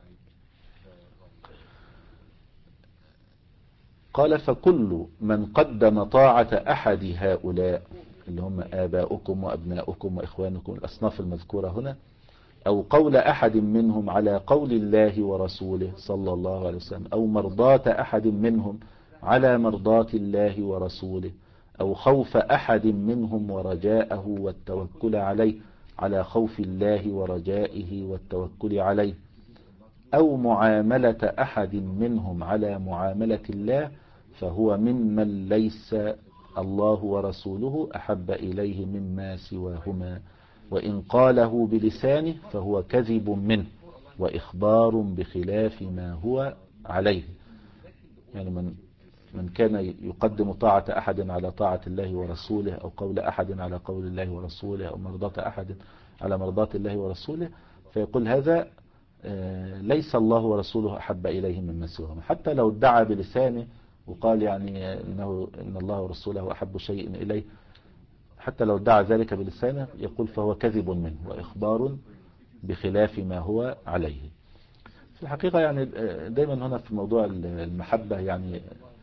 قال فكل من قدم طاعة أحد هؤلاء اللي هم آباؤكم وأبناؤكم وإخوانكم الأصناف المذكورة هنا أو قول أحد منهم على قول الله ورسوله صلى الله عليه وسلم أو مرضاة أحد منهم على مرضاة الله ورسوله أو خوف أحد منهم ورجاءه والتوكل عليه على خوف الله ورجائه والتوكل عليه أو معاملة أحد منهم على معاملة الله فهو ممن ليس الله ورسوله أحب إليه مما سواهما وإن قاله بلسانه فهو كذب منه وإخبار بخلاف ما هو عليه. يعني من من كان يقدم طاعة أحد على طاعة الله ورسوله أو قول أحد على قول الله ورسوله أو مرضاة أحد على مرضاة الله ورسوله فيقول هذا ليس الله ورسوله أحب إليه مما سواهما حتى لو ادعى بلسانه وقال يعني إنه إن الله ورسوله أحب شيء إليه حتى لو ادعى ذلك بلسانه يقول فهو كذب منه وإخبار بخلاف ما هو عليه. في الحقيقة يعني دايما هنا في موضوع المحبة يعني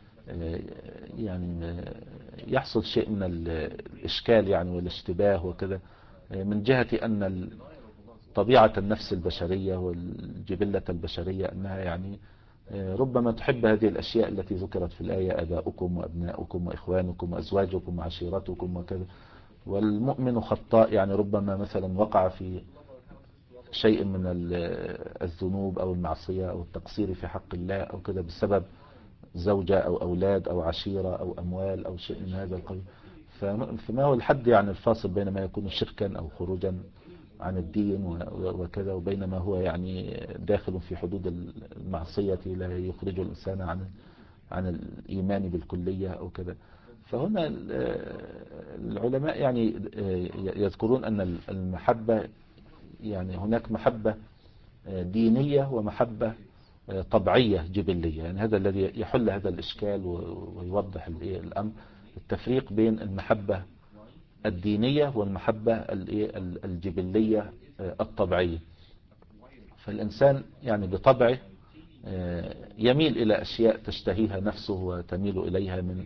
يعني يحصل شيء من الإشكال يعني والاشتباه وكذا من جهة أن طبيعة النفس البشرية والجبلة البشرية أنها يعني ربما تحب هذه الأشياء التي ذكرت في الآية آباؤكم وأبناؤكم وإخوانكم وأزواجكم وعشيرتكم وكذا والمؤمن خطاء يعني ربما مثلا وقع في شيء من الذنوب أو المعصية أو التقصير في حق الله أو كذا بسبب زوجة أو أولاد أو عشيرة أو أموال أو شيء من هذا القبيل. فما هو الحد يعني الفاصل بين ما يكون شركا أو خروجا عن الدين وكذا وبين ما هو يعني داخل في حدود المعصية لا يخرج الإنسان عن عن الإيمان بالكلية أو كذا. فهنا العلماء يعني يذكرون أن المحبة يعني هناك محبة دينية ومحبة طبيعية جبلية. يعني هذا الذي يحل هذا الإشكال ويوضح الأمر التفريق بين المحبة الدينية والمحبة الجبلية الطبيعية. فالإنسان يعني بطبعه يميل إلى أشياء تشتهيها نفسه وتميل إليها من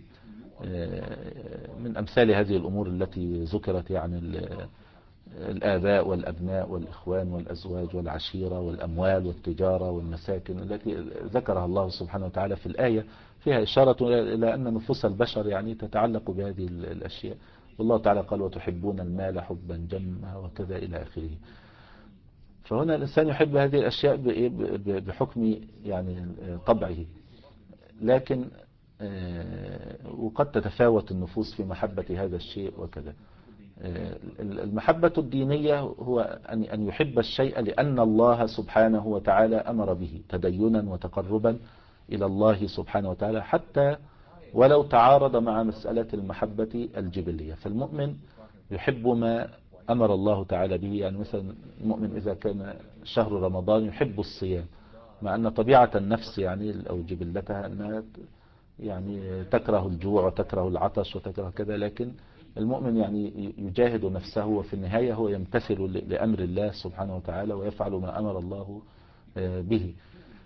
من أمثال هذه الأمور التي ذكرت يعني الآباء والأبناء والإخوان والأزواج والعشيرة والأموال والتجارة والمساكن التي ذكرها الله سبحانه وتعالى في الآية فيها إشارة إلى أن نفوس البشر يعني تتعلق بهذه الأشياء. والله تعالى قال وتحبون المال حبا جما وكذا إلى آخره. فهنا الإنسان يحب هذه الأشياء بحكم يعني طبعه لكن وقد تتفاوت النفوس في محبة هذا الشيء وكذا. المحبة الدينية هو أن يحب الشيء لأن الله سبحانه وتعالى أمر به تدينا وتقربا إلى الله سبحانه وتعالى حتى ولو تعارض مع مسألة المحبة الجبلية. فالمؤمن يحب ما أمر الله تعالى به. يعني مثلا المؤمن إذا كان شهر رمضان يحب الصيام مع أن طبيعة النفس يعني أو جبلتها أنها يعني تكره الجوع وتكره العطش وتكره كذا لكن المؤمن يعني يجاهد نفسه وفي النهاية هو يمتثل لأمر الله سبحانه وتعالى ويفعل ما أمر الله به.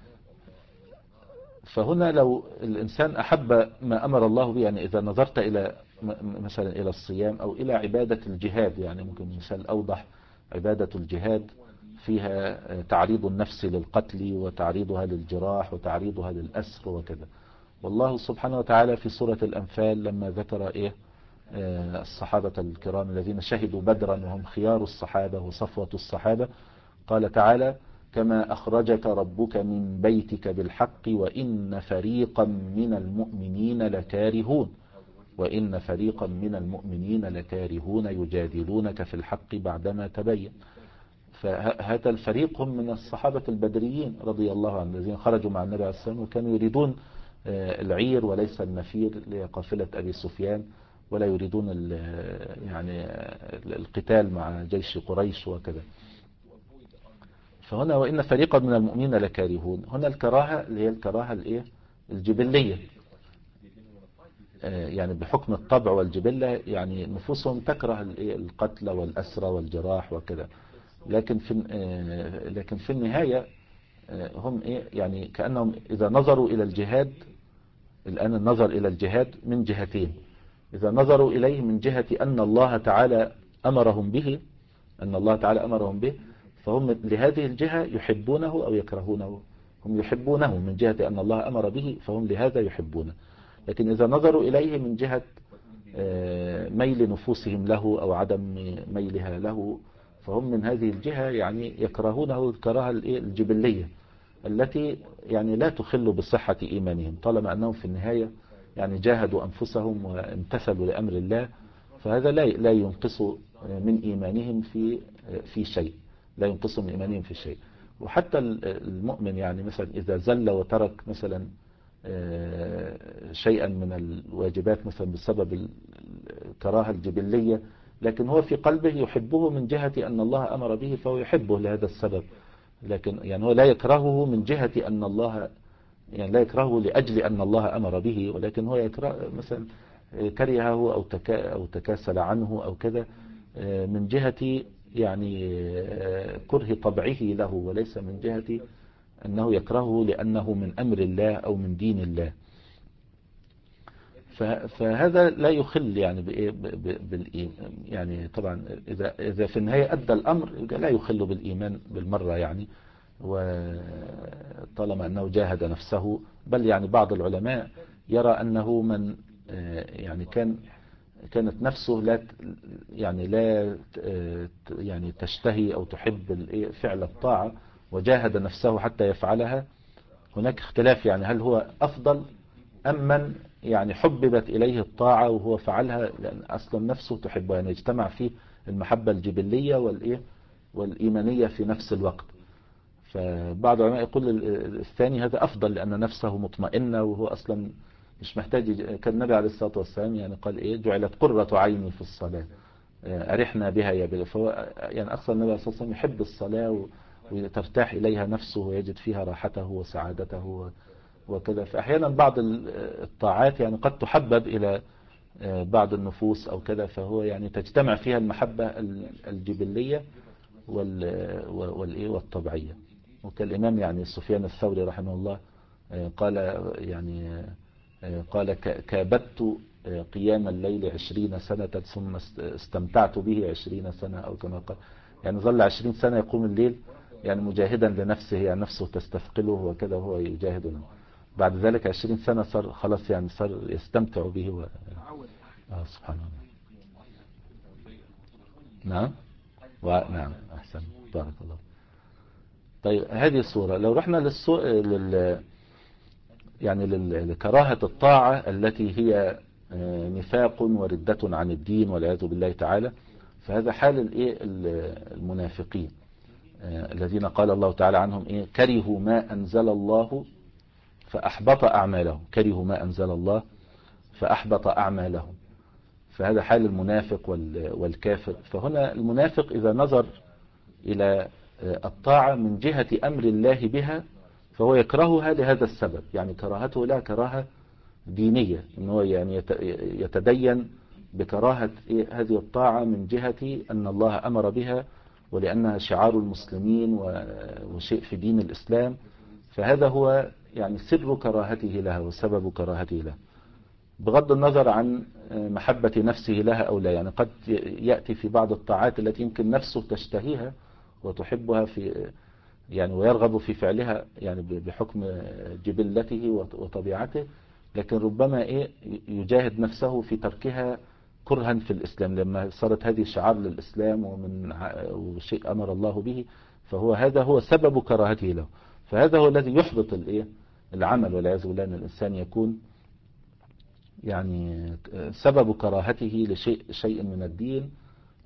فهنا لو الإنسان أحب ما أمر الله به يعني إذا نظرت إلى مثلا إلى الصيام أو إلى عبادة الجهاد يعني ممكن مثال أوضح عبادة الجهاد فيها تعريض النفس للقتل وتعريضها للجراح وتعريضها للأسر وكذا. والله سبحانه وتعالى في سورة الأنفال لما ذكر إيه الصحابة الكرام الذين شهدوا بدرا وهم خيار الصحابة وصفوة الصحابة قال تعالى كما أخرجك ربك من بيتك بالحق وإن فريقا من المؤمنين لكارهون وإن فريقا من المؤمنين لكارهون يجادلونك في الحق بعدما تبين. فهذا الفريق هم من الصحابة البدريين رضي الله عنهم الذين خرجوا مع النبي عليه الصلاة والسلام وكانوا يريدون العير وليس النفير لقافلة أبي سفيان، ولا يريدون يعني القتال مع جيش قريش وكذا. فهنا وإن فريقا من المؤمنين لكارهون، هنا الكراهة اللي هي الكراهة الايه الجبلية، يعني بحكم الطبع والجبلة، يعني نفوسهم تكره القتل والأسرى والجراح وكذا، لكن في لكن في النهاية هم ايه يعني كأنهم إذا نظروا إلى الجهاد، الآن النظر إلى الجهاد من جهتين، إذا نظروا إليه من جهة أن الله تعالى أمرهم به، أن الله تعالى أمرهم به، فهم لهذه الجهة يحبونه أو يكرهونه، هم يحبونه من جهة أن الله أمر به فهم لهذا يحبونه. لكن إذا نظروا إليه من جهة ميل نفوسهم له أو عدم ميلها له، فهم من هذه الجهة يعني يكرهونه الكراهة الجبلية التي يعني لا تخل بصحة إيمانهم، طالما أنهم في النهاية يعني جاهدوا أنفسهم وامتثلوا لأمر الله، فهذا لا لا ينقص من إيمانهم في في شيء، لا ينقص من إيمانهم في شيء. وحتى المؤمن يعني مثلا إذا زل وترك مثلا شيئا من الواجبات مثلا بسبب الكراهة الجبلية، لكن هو في قلبه يحبه من جهة أن الله أمر به فهو يحبه لهذا السبب، لكن يعني هو لا يكرهه من جهة أن الله يعني لا يكرهه لأجل أن الله أمر به، ولكن هو يكره مثلا كرهه أو تكا أو تكاسل عنه أو كذا من جهة يعني كره طبعه له، وليس من جهة أنه يكرهه لأنه من أمر الله أو من دين الله. فهذا لا يخل يعني بالإيمان، يعني طبعا إذا إذا في النهاية أدى الأمر لا يخل بالإيمان بالمرة يعني، وطالما أنه جاهد نفسه، بل يعني بعض العلماء يرى أنه من يعني كان كانت نفسه لا يعني لا يعني تشتهي أو تحب فعل الطاعة وجاهد نفسه حتى يفعلها، هناك اختلاف يعني هل هو أفضل أم من يعني حببت إليه الطاعة وهو فعلها لأن أصلا نفسه تحبها، يعني يجتمع فيه المحبة الجبلية والإيه والإيمانية في نفس الوقت. فبعض العلماء يقول الثاني هذا أفضل لأن نفسه مطمئنة وهو أصلا مش محتاج. كان النبي عليه الصلاة والسلام يعني قال إيه جعلت قرة عيني في الصلاة أرحنا بها يا بلال، فهو يعني أصلا النبي عليه الصلاة والسلام يحب الصلاة وترتاح إليها نفسه ويجد فيها راحته وسعادته وكذا. فأحيانا بعض الطاعات يعني قد تحبب إلى بعض النفوس أو كذا، فهو يعني تجتمع فيها المحبة الجبلية والإيه والطبيعية. وكالإمام يعني سفيان الثوري رحمه الله قال يعني قال كابدت قيام الليل عشرين سنة ثم استمتعت به عشرين سنة أو كما قال، يعني ظل عشرين سنة يقوم الليل يعني مجاهدا لنفسه، يعني نفسه تستثقله وكذا وهو يجاهد له. بعد ذلك عشرين سنة صار خلاص يعني صار يستمتع به و... آه سبحان الله. نعم ونعم أحسن بارك الله. طيب هذه الصورة لو رحنا للسو... لل... يعني لكراهة الطاعة التي هي نفاق وردة عن الدين والعياذ بالله تعالى، فهذا حال الايه المنافقين الذين قال الله تعالى عنهم ايه كرهوا ما أنزل الله فأحبط أعمالهم، كرهوا ما أنزل الله فأحبط أعمالهم. فهذا حال المنافق والكافر. فهنا المنافق إذا نظر إلى الطاعة من جهة أمر الله بها فهو يكرهها لهذا السبب، يعني كراهته لا كراهة دينية، إنه يعني يتدين بكراهة هذه الطاعة من جهة أن الله أمر بها ولأنها شعار المسلمين وشيء في دين الإسلام، فهذا هو يعني سر كراهته لها وسبب كراهته لها، بغض النظر عن محبة نفسه لها أو لا. يعني قد يأتي في بعض الطاعات التي يمكن نفسه تشتهيها وتحبها في يعني ويرغب في فعلها يعني بحكم جبلته وطبيعته، لكن ربما إيه يجاهد نفسه في تركها كرها في الإسلام لما صارت هذه شعار للإسلام ومن وشيء أمر الله به، فهو هذا هو سبب كراهته له. فهذا هو الذي يحبط الإيه العمل والعياذ بالله، أن الإنسان يكون يعني سبب كراهته لشيء شيء من الدين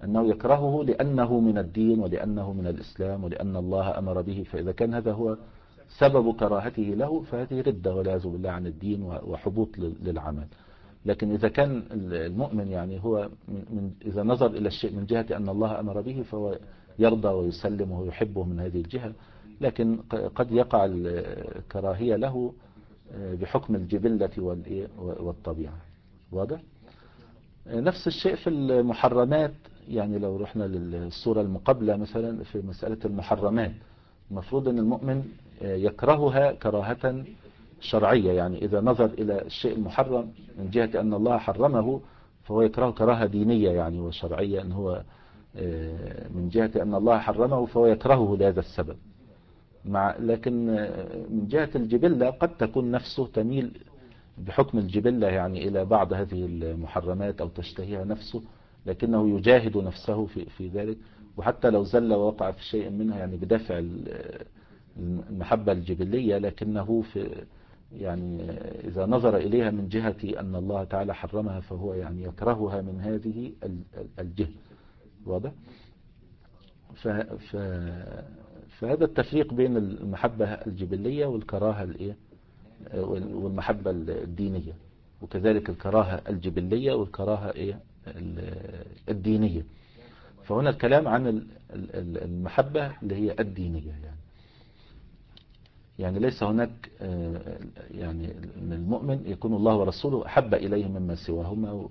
أنه يكرهه لأنه من الدين ولأنه من الإسلام ولأن الله أمر به. فإذا كان هذا هو سبب كراهته له فهذه ردة والعياذ بالله عن الدين وحبوط للعمل. لكن إذا كان المؤمن يعني هو من إذا نظر إلى الشيء من جهة أن الله أمر به فهو يرضى ويسلم ويحبه من هذه الجهة. لكن قد يقع الكراهية له بحكم الجبلة والطبيعة. واضح؟ نفس الشيء في المحرمات. يعني لو رحنا للصورة المقابلة مثلا في مسألة المحرمات، المفروض أن المؤمن يكرهها كراهة شرعية. يعني إذا نظر إلى الشيء المحرم من جهة أن الله حرمه فهو يكرهه كراهة دينية يعني وشرعية، أن هو من جهة أن الله حرمه فهو يكرهه لهذا السبب. مع لكن من جهة الجبلة قد تكون نفسه تميل بحكم الجبلة يعني إلى بعض هذه المحرمات أو تشتهيها نفسه، لكنه يجاهد نفسه في في ذلك، وحتى لو زل ووقع في شيء منها يعني بدافع المحبة الجبلية، لكنه في يعني إذا نظر إليها من جهة أن الله تعالى حرمها فهو يعني يكرهها من هذه الجهة. واضح؟ ف ف فهذا التفريق بين المحبة الجبلية والكراهة الإيه والمحبة الدينية، وكذلك الكراهة الجبلية والكراهة إيه الدينية. فهنا الكلام عن المحبة اللي هي الدينية يعني يعني ليس هناك يعني المؤمن يكون الله ورسوله أحب إليه مما سواهما،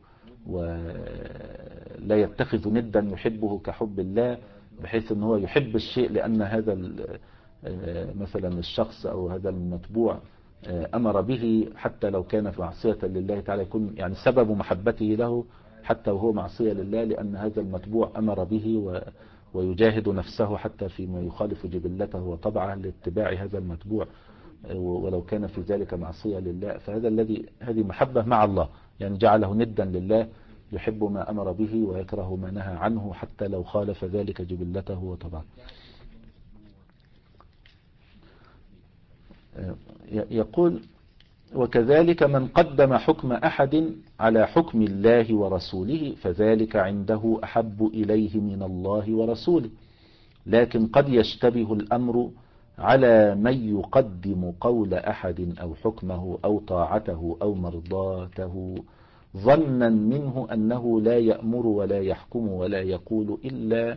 ولا يتخذ ندا يحبه كحب الله، بحيث أنه يحب الشيء لأن هذا مثلا الشخص أو هذا المتبوع أمر به، حتى لو كان في معصية لله تعالى يكون يعني سبب محبته له حتى وهو معصية لله، لأن هذا المتبوع أمر به ويجاهد نفسه حتى فيما يخالف جبلته وطبعه لاتباع هذا المتبوع ولو كان في ذلك معصية لله. فهذا الذي هذه محبة مع الله، يعني جعله ندا لله، يحب ما أمر به ويكره ما نهى عنه حتى لو خالف ذلك جبلته وطبعه. يقول: وكذلك من قدم حكم أحد على حكم الله ورسوله فذلك عنده أحب إليه من الله ورسوله، لكن قد يشتبه الأمر على من يقدم قول أحد أو حكمه أو طاعته أو مرضاته ظنا منه أنه لا يأمر ولا يحكم ولا يقول إلا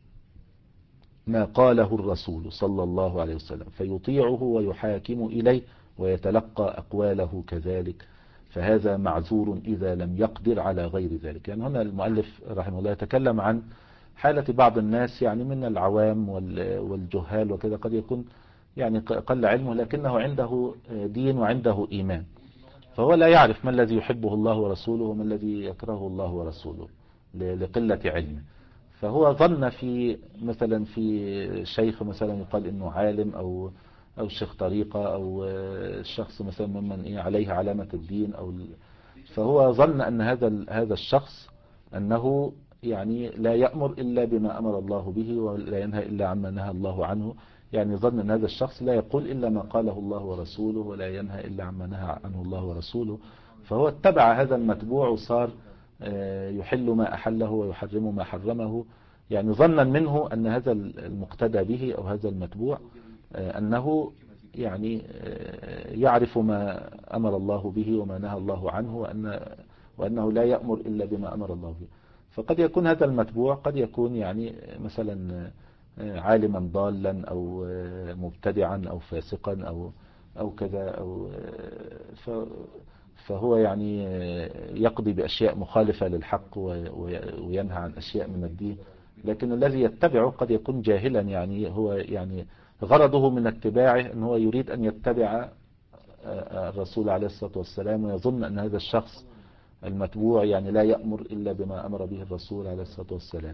ما قاله الرسول صلى الله عليه وسلم فيطيعه ويحاكم إليه ويتلقى أقواله كذلك، فهذا معذور إذا لم يقدر على غير ذلك. يعني هنا المؤلف رحمه الله يتكلم عن حالة بعض الناس يعني من العوام والجهال وكذا، قد يكون يعني قل علمه لكنه عنده دين وعنده إيمان، فهو لا يعرف ما الذي يحبه الله ورسوله وما الذي يكرهه الله ورسوله لقلة علمه. فهو ظن في مثلا في شيخ مثلا يقال انه عالم او او شيخ طريقة او شخص مثلا ممن ايه عليه علامة الدين، او فهو ظن ان هذا هذا الشخص انه يعني لا يأمر الا بما امر الله به ولا ينهى الا عما نهى الله عنه. يعني ظن ان هذا الشخص لا يقول الا ما قاله الله ورسوله ولا ينهى الا عما نهى عنه الله ورسوله، فهو اتبع هذا المتبوع وصار يحل ما أحله ويحرم ما حرمه، يعني ظنا منه أن هذا المقتدى به أو هذا المتبوع أنه يعني يعرف ما أمر الله به وما نهى الله عنه، وأن وأنه لا يأمر إلا بما أمر الله به. فقد يكون هذا المتبوع قد يكون يعني مثلا عالما ضالا أو مبتدعا أو فاسقا أو أو كذا أو ف فهو يعني يقضي بأشياء مخالفة للحق وينهى عن أشياء من الدين، لكن الذي يتبعه قد يكون جاهلا، يعني هو يعني غرضه من اتباعه أن هو يريد أن يتبع الرسول عليه الصلاة والسلام، ويظن أن هذا الشخص المتبوع يعني لا يأمر إلا بما أمر به الرسول عليه الصلاة والسلام.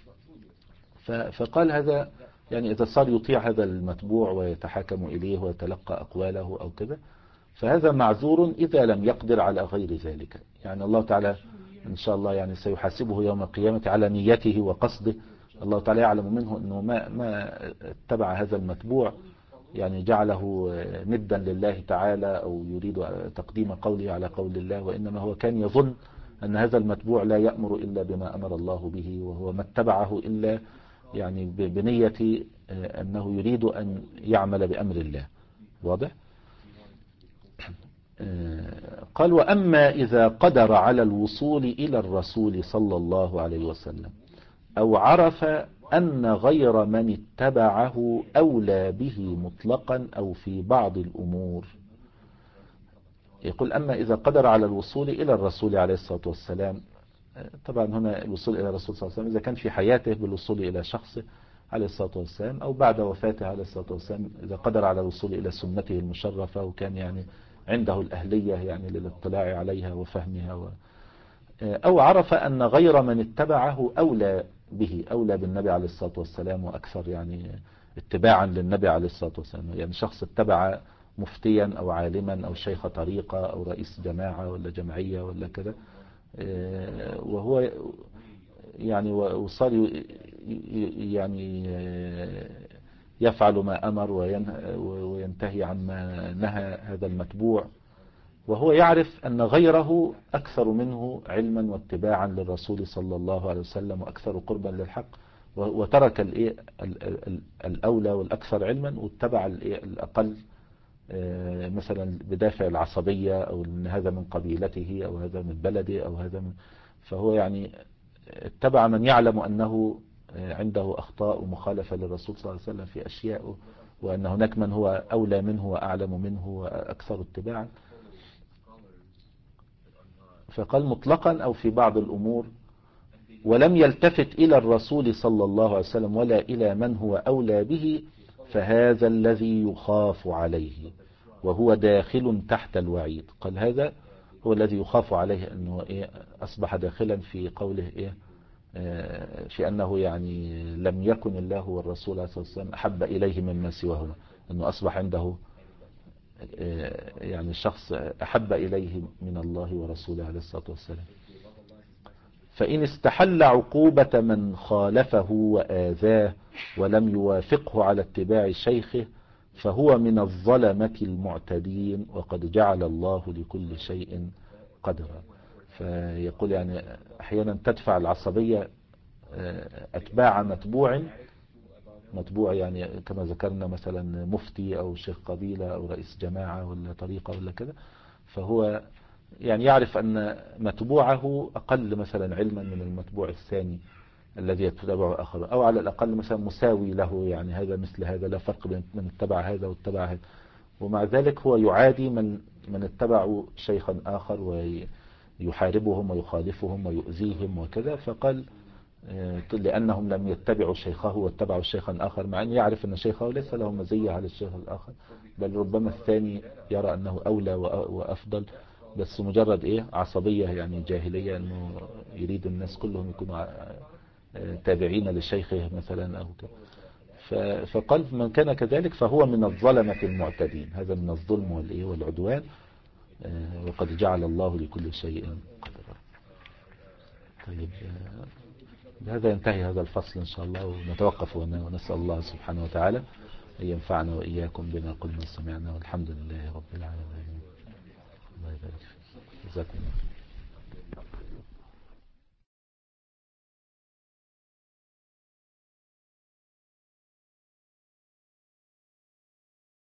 فقال هذا يعني إذا صار يطيع هذا المتبوع ويتحاكم إليه ويتلقى أقواله أو كذا فهذا معذور إذا لم يقدر على غير ذلك. يعني الله تعالى إن شاء الله يعني سيحاسبه يوم القيامة على نيته وقصده. الله تعالى يعلم منه أنه ما ما اتبع هذا المتبوع يعني جعله ندا لله تعالى أو يريد تقديم قوله على قول الله، وإنما هو كان يظن أن هذا المتبوع لا يأمر إلا بما أمر الله به، وهو ما اتبعه إلا يعني بنية أنه يريد أن يعمل بأمر الله. واضح؟ قال وأما إذا قدر على الوصول إلى الرسول صلى الله عليه وسلم أو عرف أن غير من اتبعه أولى به مطلقا أو في بعض الأمور. يقول أما إذا قدر على الوصول إلى الرسول عليه الصلاة والسلام، طبعا هنا الوصول إلى الرسول صلى الله عليه وسلم إذا كان في حياته بالوصول إلى شخصه عليه الصلاة والسلام، أو بعد وفاته عليه الصلاة والسلام إذا قدر على الوصول إلى سنته المشرفة وكان يعني عنده الأهلية يعني للاطلاع عليها وفهمها و... أو عرف أن غير من اتبعه أولى به، أولى بالنبي عليه الصلاة والسلام وأكثر يعني اتباعا للنبي عليه الصلاة والسلام. يعني شخص اتبع مفتيا أو عالما أو شيخ طريقة أو رئيس جماعة ولا جمعية ولا كده، وهو يعني وصار يعني يفعل ما أمر وينتهي عما نهى هذا المتبوع، وهو يعرف أن غيره أكثر منه علما واتباعا للرسول صلى الله عليه وسلم وأكثر قربا للحق، وترك الأولى والأكثر علما واتبع الأقل مثلا بدافع العصبية أو أن هذا من قبيلته أو هذا من بلده أو هذا من، فهو يعني اتبع من يعلم أنه عنده أخطاء ومخالفة للرسول صلى الله عليه وسلم في أشياء، وأن هناك من هو أولى منه وأعلم منه وأكثر اتباعا. فقال مطلقا أو في بعض الأمور، ولم يلتفت إلى الرسول صلى الله عليه وسلم ولا إلى من هو أولى به، فهذا الذي يخاف عليه وهو داخل تحت الوعيد. قال هذا هو الذي يخاف عليه، أنه إيه أصبح داخلا في قوله إيه في أنه يعني لم يكن الله والرسول عليه الصلاة والسلام أحب إليه مما سواهما، أنه أصبح عنده يعني شخص أحب إليه من الله ورسوله عليه الصلاة والسلام. فإن استحل عقوبة من خالفه وآذاه ولم يوافقه على اتباع شيخه فهو من الظلمة المعتدين، وقد جعل الله لكل شيء قدرا. فيقول يعني أحيانا تدفع العصبية أتباع متبوع متبوع يعني كما ذكرنا مثلا مفتي أو شيخ قبيلة أو رئيس جماعة ولا طريقة ولا كده، فهو يعني يعرف أن متبوعه أقل مثلا علما من المتبوع الثاني الذي يتبعه آخر، أو على الأقل مثلا مساوي له، يعني هذا مثل هذا، لا فرق بين من اتبع هذا واتبع هذا، ومع ذلك هو يعادي من من اتبعوا شيخا آخر ويحاربهم ويخالفهم ويؤذيهم وكذا. فقال لأنهم لم يتبعوا شيخه واتبعوا شيخا آخر، مع أن يعرف أن شيخه ليس له مزية على الشيخ الآخر، بل ربما الثاني يرى أنه أولى وأفضل، بس مجرد إيه عصبية يعني جاهلية، أنه يريد الناس كلهم يكونوا تابعين لشيخه مثلا أو كده. فقال من كان كذلك فهو من الظلمة المعتدين، هذا من الظلم والإيه والعدوان، وقد جعل الله لكل شيء قدرا. طيب بهذا ينتهي هذا الفصل إن شاء الله، ونتوقف ونسأل الله سبحانه وتعالى أن ينفعنا وإياكم بما قلنا وسمعنا، والحمد لله رب العالمين. الله يبارك فيك. جزاكم الله.